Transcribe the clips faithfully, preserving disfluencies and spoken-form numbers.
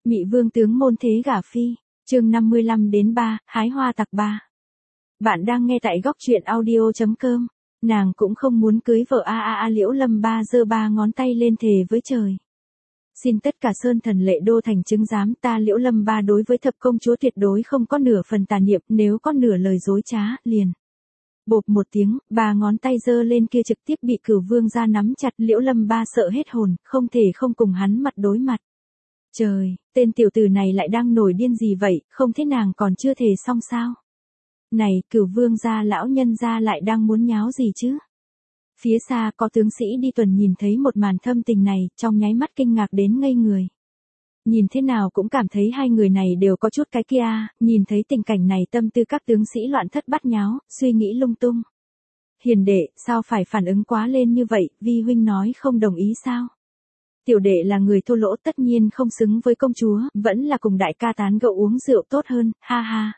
Mị vương tướng môn thế gả phi, chương năm mươi lăm đến ba, hái hoa tặc ba. Bạn đang nghe tại góc truyện audio chấm com. Nàng cũng không muốn cưới vợ a a a Liễu Lâm Ba giơ ba ngón tay lên thề với trời. Xin tất cả sơn thần lệ đô thành chứng giám, ta Liễu Lâm Ba đối với thập công chúa tuyệt đối không có nửa phần tà niệm, nếu có nửa lời dối trá, liền. Bộp một tiếng, ba ngón tay giơ lên kia trực tiếp bị Cửu Vương gia nắm chặt. Liễu Lâm Ba sợ hết hồn, không thể không cùng hắn mặt đối mặt. Trời, tên tiểu tử này lại đang nổi điên gì vậy, không thế nàng còn chưa thề xong sao? Này, Cửu Vương gia lão nhân gia lại đang muốn nháo gì chứ? Phía xa có tướng sĩ đi tuần nhìn thấy một màn thâm tình này, trong nháy mắt kinh ngạc đến ngây người. Nhìn thế nào cũng cảm thấy hai người này đều có chút cái kia, nhìn thấy tình cảnh này tâm tư các tướng sĩ loạn thất bát nháo, suy nghĩ lung tung. Hiền đệ, sao phải phản ứng quá lên như vậy, vi huynh nói không đồng ý sao? Tiểu đệ là người thô lỗ tất nhiên không xứng với công chúa, vẫn là cùng đại ca tán gẫu uống rượu tốt hơn, ha ha.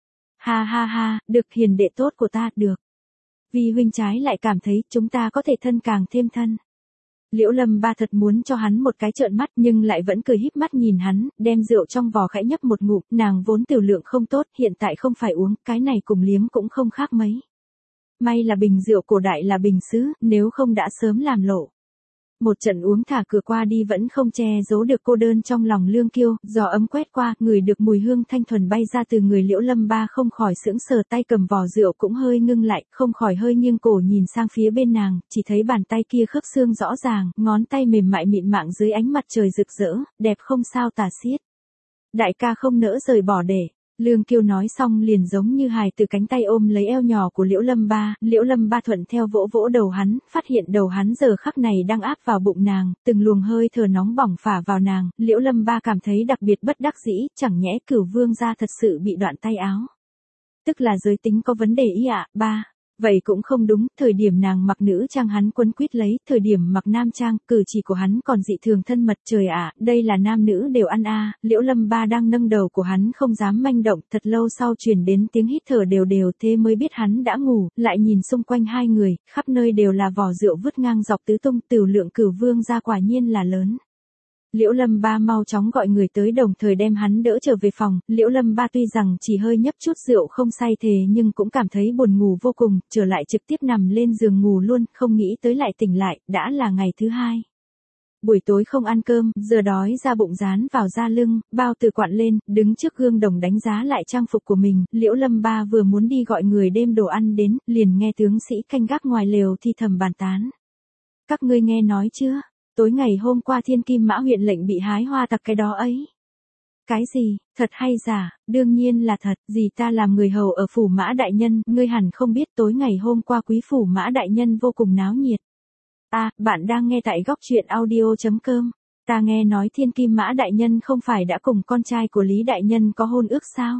Ha ha ha, được hiền đệ tốt của ta, được. Vi huynh trái lại cảm thấy chúng ta có thể thân càng thêm thân. Liễu Lâm Ba thật muốn cho hắn một cái trợn mắt nhưng lại vẫn cười híp mắt nhìn hắn, đem rượu trong vò khẽ nhấp một ngụm, nàng vốn tiểu lượng không tốt, hiện tại không phải uống, cái này cùng liếm cũng không khác mấy. May là bình rượu cổ đại là bình sứ, nếu không đã sớm làm lộ. Một trận uống thả cửa qua đi vẫn không che giấu được cô đơn trong lòng Lương Kiêu, gió ấm quét qua, ngửi được mùi hương thanh thuần bay ra từ người Liễu Lâm Ba không khỏi sững sờ, tay cầm vò rượu cũng hơi ngưng lại, không khỏi hơi nghiêng cổ nhìn sang phía bên nàng, chỉ thấy bàn tay kia khớp xương rõ ràng, ngón tay mềm mại mịn màng dưới ánh mặt trời rực rỡ, đẹp không sao tả xiết. Đại ca không nỡ rời bỏ để. Lương Kiêu nói xong liền giống như hài từ cánh tay ôm lấy eo nhỏ của Liễu Lâm Ba, Liễu Lâm Ba thuận theo vỗ vỗ đầu hắn, phát hiện đầu hắn giờ khắc này đang áp vào bụng nàng, từng luồng hơi thở nóng bỏng phả vào nàng, Liễu Lâm Ba cảm thấy đặc biệt bất đắc dĩ, chẳng nhẽ Cửu Vương gia thật sự bị đoạn tay áo. Tức là giới tính có vấn đề ý ạ, ba. Vậy cũng không đúng, thời điểm nàng mặc nữ trang hắn quấn quýt lấy, thời điểm mặc nam trang, cử chỉ của hắn còn dị thường thân mật, trời ạ, đây là nam nữ đều ăn a. Liễu Lâm Ba đang nâng đầu của hắn không dám manh động, thật lâu sau truyền đến tiếng hít thở đều đều, thế mới biết hắn đã ngủ, lại nhìn xung quanh hai người, khắp nơi đều là vỏ rượu vứt ngang dọc tứ tung, tửu lượng Cửu Vương gia quả nhiên là lớn. Liễu Lâm Ba mau chóng gọi người tới đồng thời đem hắn đỡ trở về phòng, Liễu Lâm Ba tuy rằng chỉ hơi nhấp chút rượu không say thề nhưng cũng cảm thấy buồn ngủ vô cùng, trở lại trực tiếp nằm lên giường ngủ luôn, không nghĩ tới lại tỉnh lại, đã là ngày thứ hai. Buổi tối không ăn cơm, giờ đói ra bụng dán vào da lưng, bao tử quặn lên, đứng trước gương đồng đánh giá lại trang phục của mình, Liễu Lâm Ba vừa muốn đi gọi người đem đồ ăn đến, liền nghe tướng sĩ canh gác ngoài lều thì thầm bàn tán. Các ngươi nghe nói chưa? Tối ngày hôm qua Thiên Kim Mã huyện lệnh bị hái hoa tặc cái đó ấy. Cái gì, thật hay giả, đương nhiên là thật, gì ta làm người hầu ở phủ Mã Đại Nhân, ngươi hẳn không biết tối ngày hôm qua quý phủ Mã Đại Nhân vô cùng náo nhiệt. À, bạn đang nghe tại góc truyện audio chấm com, ta nghe nói Thiên Kim Mã Đại Nhân không phải đã cùng con trai của Lý Đại Nhân có hôn ước sao?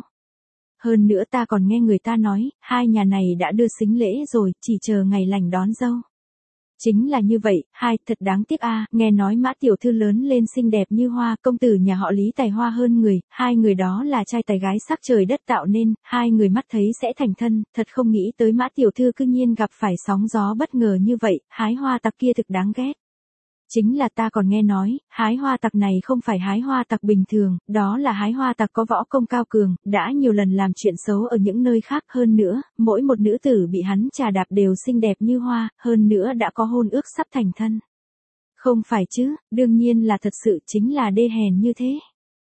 Hơn nữa ta còn nghe người ta nói, hai nhà này đã đưa sính lễ rồi, chỉ chờ ngày lành đón dâu. Chính là như vậy, hai, thật đáng tiếc a, nghe nói Mã tiểu thư lớn lên xinh đẹp như hoa, công tử nhà họ Lý tài hoa hơn người, hai người đó là trai tài gái sắc trời đất tạo nên, hai người mắt thấy sẽ thành thân, thật không nghĩ tới Mã tiểu thư cư nhiên gặp phải sóng gió bất ngờ như vậy, hái hoa tặc kia thực đáng ghét. Chính là ta còn nghe nói, hái hoa tặc này không phải hái hoa tặc bình thường, đó là hái hoa tặc có võ công cao cường, đã nhiều lần làm chuyện xấu ở những nơi khác, hơn nữa, mỗi một nữ tử bị hắn trà đạp đều xinh đẹp như hoa, hơn nữa đã có hôn ước sắp thành thân. Không phải chứ, đương nhiên là thật sự chính là đê hèn như thế.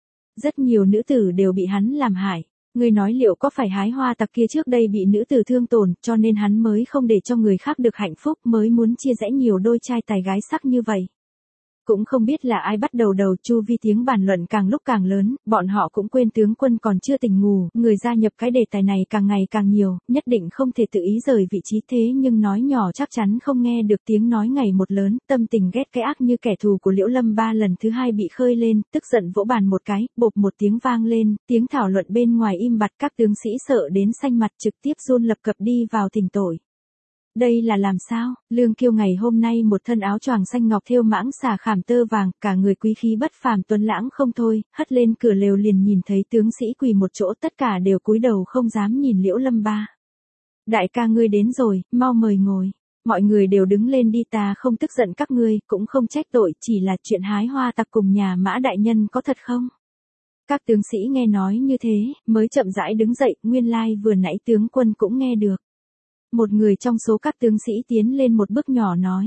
Rất nhiều nữ tử đều bị hắn làm hại. Ngươi nói liệu có phải hái hoa tặc kia trước đây bị nữ tử thương tổn, cho nên hắn mới không để cho người khác được hạnh phúc, mới muốn chia rẽ nhiều đôi trai tài gái sắc như vậy. Cũng không biết là ai bắt đầu đầu, chu vi tiếng bàn luận càng lúc càng lớn, bọn họ cũng quên tướng quân còn chưa tỉnh ngủ, người gia nhập cái đề tài này càng ngày càng nhiều, nhất định không thể tự ý rời vị trí thế nhưng nói nhỏ chắc chắn không nghe được tiếng nói ngày một lớn, tâm tình ghét cái ác như kẻ thù của Liễu Lâm Ba lần thứ hai bị khơi lên, tức giận vỗ bàn một cái, bộp một tiếng vang lên, tiếng thảo luận bên ngoài im bặt, các tướng sĩ sợ đến xanh mặt trực tiếp run lập cập đi vào thỉnh tội. Đây là làm sao? Lương Kiêu ngày hôm nay một thân áo choàng xanh ngọc thêu mãng xà khảm tơ vàng, cả người quý khí bất phàm tuấn lãng không thôi, hất lên cửa lều liền nhìn thấy tướng sĩ quỳ một chỗ, tất cả đều cúi đầu không dám nhìn Liễu Lâm Ba. Đại ca ngươi đến rồi, mau mời ngồi. Mọi người đều đứng lên đi, ta không tức giận các ngươi, cũng không trách tội, chỉ là chuyện hái hoa tặc cùng nhà Mã Đại Nhân có thật không? Các tướng sĩ nghe nói như thế, mới chậm rãi đứng dậy, nguyên lai vừa nãy tướng quân cũng nghe được. Một người trong số các tướng sĩ tiến lên một bước nhỏ nói.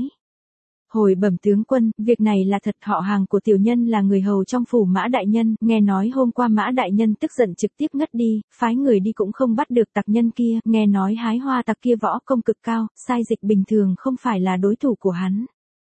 Hồi bẩm tướng quân, việc này là thật, họ hàng của tiểu nhân là người hầu trong phủ Mã đại nhân, nghe nói hôm qua Mã đại nhân tức giận trực tiếp ngất đi, phái người đi cũng không bắt được tặc nhân kia, nghe nói hái hoa tặc kia võ công cực cao, sai dịch bình thường không phải là đối thủ của hắn.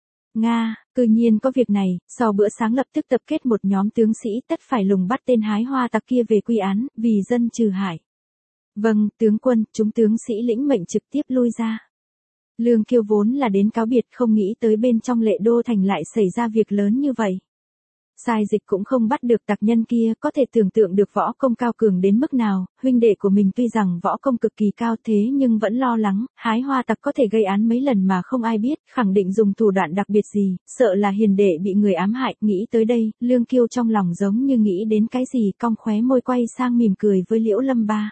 Nga, cư nhiên có việc này, sau bữa sáng lập tức tập kết một nhóm tướng sĩ tất phải lùng bắt tên hái hoa tặc kia về quy án, vì dân trừ hại. Vâng, tướng quân, chúng tướng sĩ lĩnh mệnh trực tiếp lui ra. Lương Kiêu vốn là đến cáo biệt, không nghĩ tới bên trong Lệ Đô thành lại xảy ra việc lớn như vậy. Sai dịch cũng không bắt được tặc nhân kia, có thể tưởng tượng được võ công cao cường đến mức nào, huynh đệ của mình tuy rằng võ công cực kỳ cao thế nhưng vẫn lo lắng, hái hoa tặc có thể gây án mấy lần mà không ai biết, khẳng định dùng thủ đoạn đặc biệt gì, sợ là hiền đệ bị người ám hại, nghĩ tới đây, Lương Kiêu trong lòng giống như nghĩ đến cái gì, cong khóe môi quay sang mỉm cười với Liễu Lâm Ba.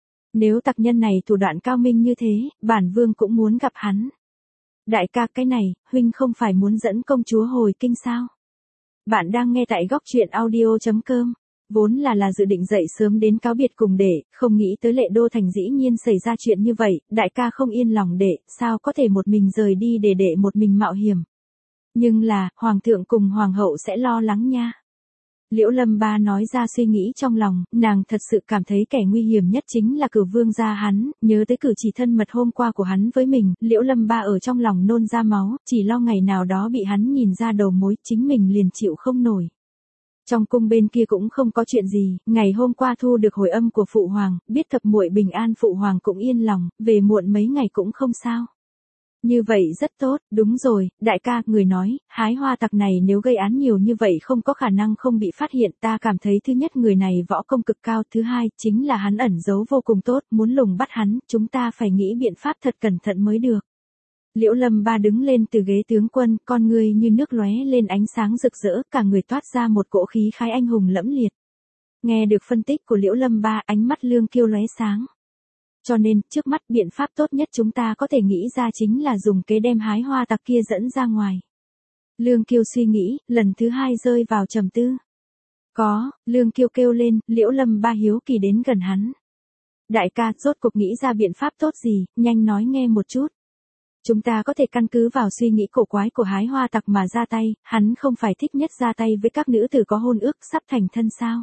Nếu tặc nhân này thủ đoạn cao minh như thế, bản vương cũng muốn gặp hắn. Đại ca, cái này, huynh không phải muốn dẫn công chúa hồi kinh sao? Bạn đang nghe tại góc truyện audio chấm com. Vốn là là dự định dậy sớm đến cáo biệt cùng đệ, không nghĩ tới Lệ Đô thành dĩ nhiên xảy ra chuyện như vậy, đại ca không yên lòng đệ, sao có thể một mình rời đi để đệ một mình mạo hiểm. Nhưng là, hoàng thượng cùng hoàng hậu sẽ lo lắng nha. Liễu Lâm Ba nói ra suy nghĩ trong lòng, nàng thật sự cảm thấy kẻ nguy hiểm nhất chính là Cửu Vương gia hắn, nhớ tới cử chỉ thân mật hôm qua của hắn với mình, Liễu Lâm Ba ở trong lòng nôn ra máu, chỉ lo ngày nào đó bị hắn nhìn ra đầu mối, chính mình liền chịu không nổi. Trong cung bên kia cũng không có chuyện gì, ngày hôm qua thu được hồi âm của phụ hoàng, biết thập muội bình an, phụ hoàng cũng yên lòng, về muộn mấy ngày cũng không sao. Như vậy rất tốt, đúng rồi, đại ca, người nói, hái hoa tặc này nếu gây án nhiều như vậy không có khả năng không bị phát hiện, ta cảm thấy thứ nhất người này võ công cực cao, thứ hai, chính là hắn ẩn giấu vô cùng tốt, muốn lùng bắt hắn, chúng ta phải nghĩ biện pháp thật cẩn thận mới được. Liễu Lâm Ba đứng lên từ ghế tướng quân, con người như nước lóe lên ánh sáng rực rỡ, cả người toát ra một cỗ khí khái anh hùng lẫm liệt. Nghe được phân tích của Liễu Lâm Ba, ánh mắt Lương Kiêu lóe sáng. Cho nên, trước mắt biện pháp tốt nhất chúng ta có thể nghĩ ra chính là dùng kế đem hái hoa tặc kia dẫn ra ngoài. Lương Kiêu suy nghĩ, lần thứ hai rơi vào trầm tư. Có, Lương Kiêu kêu lên, Liễu Lâm Ba hiếu kỳ đến gần hắn. Đại ca, rốt cuộc nghĩ ra biện pháp tốt gì, nhanh nói nghe một chút. Chúng ta có thể căn cứ vào suy nghĩ cổ quái của hái hoa tặc mà ra tay, hắn không phải thích nhất ra tay với các nữ tử có hôn ước sắp thành thân sao?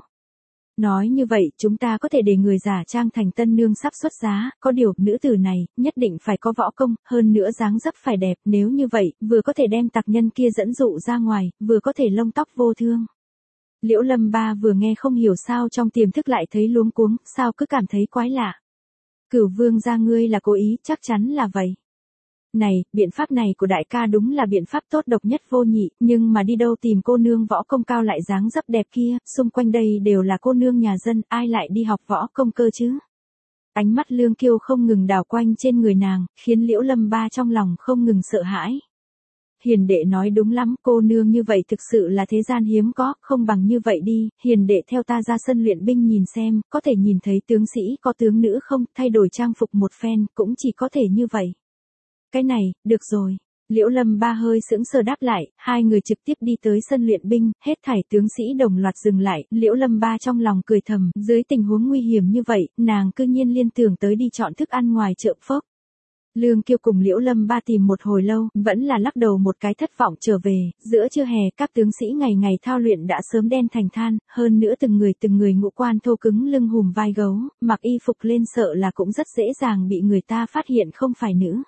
Nói như vậy, chúng ta có thể để người giả trang thành tân nương sắp xuất giá, có điều, nữ tử này, nhất định phải có võ công, hơn nữa dáng dấp phải đẹp, nếu như vậy, vừa có thể đem tặc nhân kia dẫn dụ ra ngoài, vừa có thể lông tóc vô thương. Liễu Lâm Ba vừa nghe không hiểu sao trong tiềm thức lại thấy luống cuống, sao cứ cảm thấy quái lạ. Cửu Vương gia ngươi là cố ý, chắc chắn là vậy. Này, biện pháp này của đại ca đúng là biện pháp tốt độc nhất vô nhị, nhưng mà đi đâu tìm cô nương võ công cao lại dáng dấp đẹp kia, xung quanh đây đều là cô nương nhà dân, ai lại đi học võ công cơ chứ? Ánh mắt Lương Kiêu không ngừng đảo quanh trên người nàng, khiến Liễu Lâm Ba trong lòng không ngừng sợ hãi. Hiền đệ nói đúng lắm, cô nương như vậy thực sự là thế gian hiếm có, không bằng như vậy đi, hiền đệ theo ta ra sân luyện binh nhìn xem, có thể nhìn thấy tướng sĩ có tướng nữ không, thay đổi trang phục một phen, cũng chỉ có thể như vậy. Cái này, được rồi. Liễu Lâm Ba hơi sững sờ đáp lại, hai người trực tiếp đi tới sân luyện binh, hết thảy tướng sĩ đồng loạt dừng lại, Liễu Lâm Ba trong lòng cười thầm, dưới tình huống nguy hiểm như vậy, nàng cư nhiên liên tưởng tới đi chọn thức ăn ngoài chợ phốc. Lương Kiêu cùng Liễu Lâm Ba tìm một hồi lâu, vẫn là lắc đầu một cái thất vọng trở về, giữa trưa hè các tướng sĩ ngày ngày thao luyện đã sớm đen thành than, hơn nữa từng người từng người ngũ quan thô cứng lưng hùm vai gấu, mặc y phục lên sợ là cũng rất dễ dàng bị người ta phát hiện không phải nữ.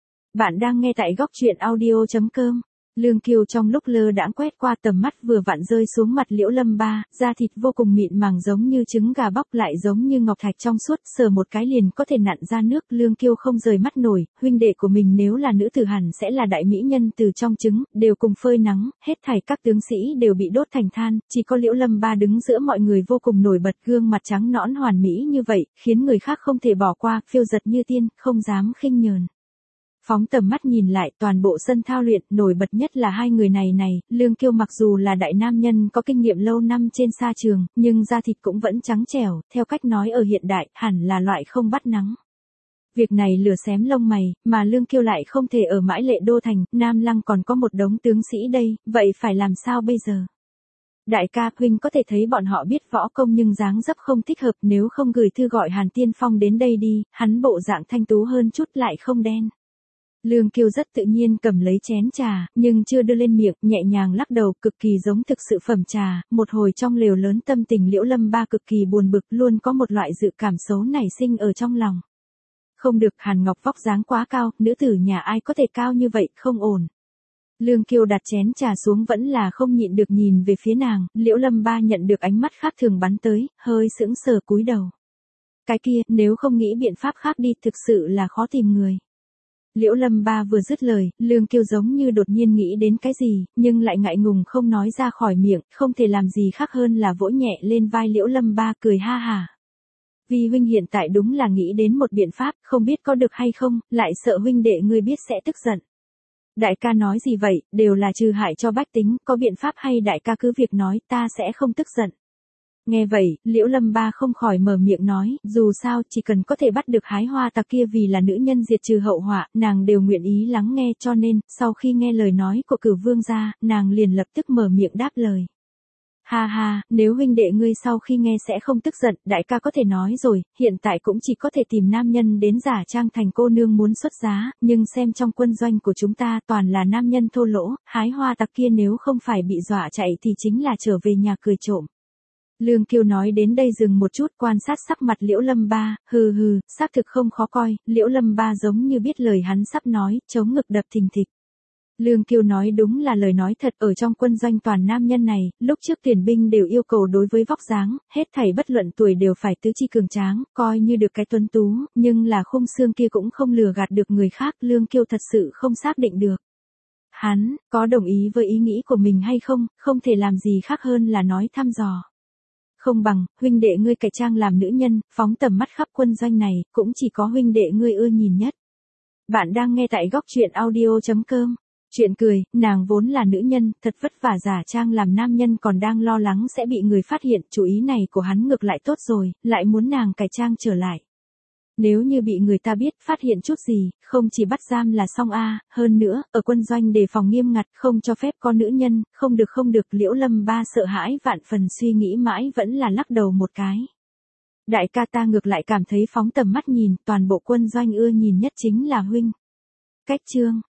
Bạn đang nghe tại góc truyện audio chấm com. Lương Kiều trong lúc lơ đãng quét qua tầm mắt vừa vặn rơi xuống mặt Liễu Lâm Ba, da thịt vô cùng mịn màng giống như trứng gà bóc lại giống như ngọc thạch trong suốt, sờ một cái liền có thể nặn ra nước. Lương Kiều không rời mắt nổi, huynh đệ của mình nếu là nữ tử hẳn sẽ là đại mỹ nhân từ trong trứng, đều cùng phơi nắng, hết thảy các tướng sĩ đều bị đốt thành than, chỉ có Liễu Lâm Ba đứng giữa mọi người vô cùng nổi bật, gương mặt trắng nõn hoàn mỹ như vậy, khiến người khác không thể bỏ qua, phiêu giật như tiên, không dám khinh nhờn. Phóng tầm mắt nhìn lại toàn bộ sân thao luyện, nổi bật nhất là hai người này này, Lương Kiêu mặc dù là đại nam nhân có kinh nghiệm lâu năm trên sa trường, nhưng da thịt cũng vẫn trắng trẻo, theo cách nói ở hiện đại, hẳn là loại không bắt nắng. Việc này lửa xém lông mày, mà Lương Kiêu lại không thể ở mãi Lệ Đô thành, Nam Lăng còn có một đống tướng sĩ đây, vậy phải làm sao bây giờ? Đại ca, huynh có thể thấy bọn họ biết võ công nhưng dáng dấp không thích hợp, nếu không gửi thư gọi Hàn Tiên Phong đến đây đi, hắn bộ dạng thanh tú hơn chút lại không đen. Lương Kiêu rất tự nhiên cầm lấy chén trà, nhưng chưa đưa lên miệng, nhẹ nhàng lắc đầu, cực kỳ giống thực sự phẩm trà, một hồi trong lều lớn tâm tình Liễu Lâm Ba cực kỳ buồn bực, luôn có một loại dự cảm xấu nảy sinh ở trong lòng. Không được, Hàn Ngọc vóc dáng quá cao, nữ tử nhà ai có thể cao như vậy, không ổn. Lương Kiêu đặt chén trà xuống vẫn là không nhịn được nhìn về phía nàng, Liễu Lâm Ba nhận được ánh mắt khác thường bắn tới, hơi sững sờ cúi đầu. Cái kia, nếu không nghĩ biện pháp khác đi, thực sự là khó tìm người. Liễu Lâm Ba vừa dứt lời, Lương Kiêu giống như đột nhiên nghĩ đến cái gì, nhưng lại ngại ngùng không nói ra khỏi miệng, không thể làm gì khác hơn là vỗ nhẹ lên vai Liễu Lâm Ba cười ha hả. Vì huynh hiện tại đúng là nghĩ đến một biện pháp, không biết có được hay không, lại sợ huynh đệ ngươi biết sẽ tức giận. Đại ca nói gì vậy, đều là trừ hại cho bách tính, có biện pháp hay đại ca cứ việc nói, ta sẽ không tức giận. Nghe vậy, Liễu Lâm Ba không khỏi mở miệng nói, dù sao, chỉ cần có thể bắt được hái hoa tặc kia vì là nữ nhân diệt trừ hậu họa, nàng đều nguyện ý lắng nghe, cho nên, sau khi nghe lời nói của Cửu Vương gia, nàng liền lập tức mở miệng đáp lời. Ha ha, nếu huynh đệ ngươi sau khi nghe sẽ không tức giận, đại ca có thể nói rồi, hiện tại cũng chỉ có thể tìm nam nhân đến giả trang thành cô nương muốn xuất giá, nhưng xem trong quân doanh của chúng ta toàn là nam nhân thô lỗ, hái hoa tặc kia nếu không phải bị dọa chạy thì chính là trở về nhà cười trộm. Lương Kiêu nói đến đây dừng một chút quan sát sắc mặt Liễu Lâm Ba, hừ hừ, xác thực không khó coi, Liễu Lâm Ba giống như biết lời hắn sắp nói, chống ngực đập thình thịch. Lương Kiêu nói đúng là lời nói thật, ở trong quân doanh toàn nam nhân này, lúc trước tuyển binh đều yêu cầu đối với vóc dáng, hết thảy bất luận tuổi đều phải tứ chi cường tráng, coi như được cái tuấn tú, nhưng là khung xương kia cũng không lừa gạt được người khác, Lương Kiêu thật sự không xác định được. Hắn, có đồng ý với ý nghĩ của mình hay không, không thể làm gì khác hơn là nói thăm dò. Không bằng, huynh đệ ngươi cải trang làm nữ nhân, phóng tầm mắt khắp quân doanh này, cũng chỉ có huynh đệ ngươi ưa nhìn nhất. Bạn đang nghe tại góc truyện audio chấm com. Chuyện cười, nàng vốn là nữ nhân, thật vất vả giả trang làm nam nhân còn đang lo lắng sẽ bị người phát hiện, chủ ý này của hắn ngược lại tốt rồi, lại muốn nàng cải trang trở lại. Nếu như bị người ta biết, phát hiện chút gì, không chỉ bắt giam là xong a, hơn nữa, ở quân doanh đề phòng nghiêm ngặt, không cho phép có nữ nhân, không được không được, Liễu Lâm Ba sợ hãi vạn phần suy nghĩ mãi vẫn là lắc đầu một cái. Đại ca ta ngược lại cảm thấy phóng tầm mắt nhìn, toàn bộ quân doanh ưa nhìn nhất chính là huynh. Cách chương